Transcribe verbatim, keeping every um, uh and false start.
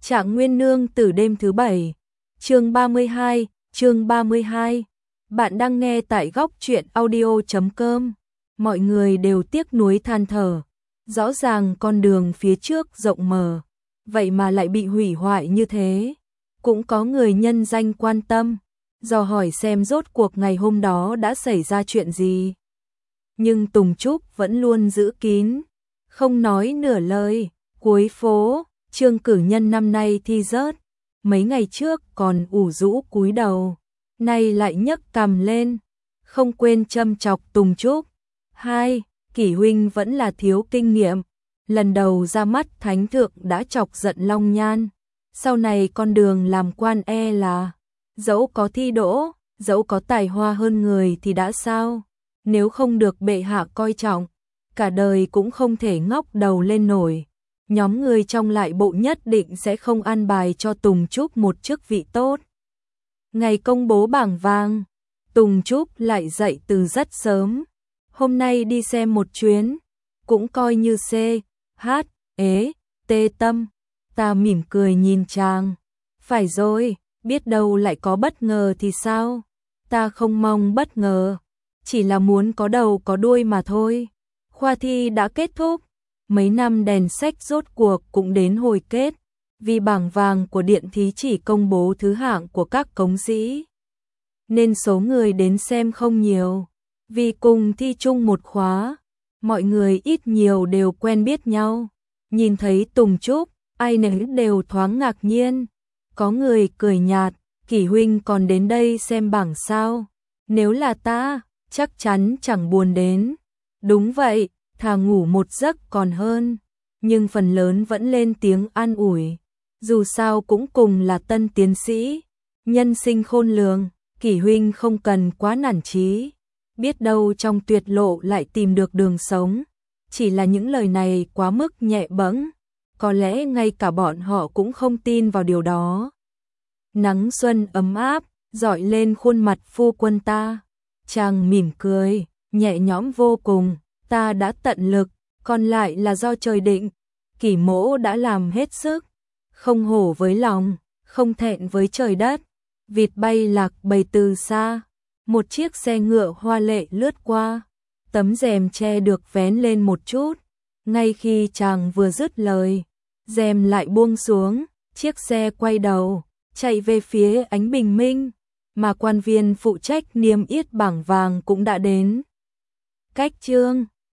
Trạng Nguyên Nương Tử đêm thứ bảy, chương ba mươi hai, chương ba mươi hai. Bạn đang nghe tại góc truyện audio chấm com. Mọi người đều tiếc nuối than thở, rõ ràng con đường phía trước rộng mở, vậy mà lại bị hủy hoại như thế. Cũng có người nhân danh quan tâm, dò hỏi xem rốt cuộc ngày hôm đó đã xảy ra chuyện gì. Nhưng Tùng Trúc vẫn luôn giữ kín, không nói nửa lời. Cuối phố, Trương Cử Nhân năm nay thi rớt, mấy ngày trước còn ủ rũ cúi đầu, nay lại nhấc cằm lên, không quên châm chọc Tùng Trúc. Hai, Kỷ huynh vẫn là thiếu kinh nghiệm, lần đầu ra mắt thánh thượng đã chọc giận Long Nhan, sau này con đường làm quan e là dẫu có thi đỗ, dẫu có tài hoa hơn người thì đã sao, nếu không được bệ hạ coi trọng, cả đời cũng không thể ngóc đầu lên nổi. Nhóm người trong lại bộ nhất định sẽ không an bài cho Tùng Trúc một chức vị tốt. Ngày công bố bảng vàng, Tùng Trúc lại dậy từ rất sớm. Hôm nay đi xem một chuyến, cũng coi như C, H, ế, tê tâm. Ta mỉm cười nhìn chàng. Phải rồi, biết đâu lại có bất ngờ thì sao? Ta không mong bất ngờ, chỉ là muốn có đầu có đuôi mà thôi. Khoa thi đã kết thúc. Mấy năm đèn sách rốt cuộc cũng đến hồi kết, vì bảng vàng của điện thí chỉ công bố thứ hạng của các cống sĩ, nên số người đến xem không nhiều. Vì cùng thi chung một khóa, mọi người ít nhiều đều quen biết nhau. Nhìn thấy Tùng Trúc, ai nấy đều thoáng ngạc nhiên. Có người cười nhạt, Kỷ huynh còn đến đây xem bảng sao? Nếu là ta, chắc chắn chẳng buồn đến. Đúng vậy, thà ngủ một giấc còn hơn, nhưng phần lớn vẫn lên tiếng an ủi. Dù sao cũng cùng là tân tiến sĩ, nhân sinh khôn lường, Kỷ huynh không cần quá nản chí, biết đâu trong tuyệt lộ lại tìm được đường sống. Chỉ là những lời này quá mức nhẹ bẫng, có lẽ ngay cả bọn họ cũng không tin vào điều đó. Nắng xuân ấm áp, rọi lên khuôn mặt phu quân ta. Chàng mỉm cười, nhẹ nhõm vô cùng. Ta đã tận lực, còn lại là do trời định. Kỷ mỗ đã làm hết sức, không hổ với lòng, không thẹn với trời đất. Vịt bay lạc bầy từ xa, một chiếc xe ngựa hoa lệ lướt qua, tấm rèm che được vén lên một chút. Ngay khi chàng vừa dứt lời, rèm lại buông xuống, chiếc xe quay đầu, chạy về phía ánh bình minh, mà quan viên phụ trách niêm yết bảng vàng cũng đã đến. Cách chương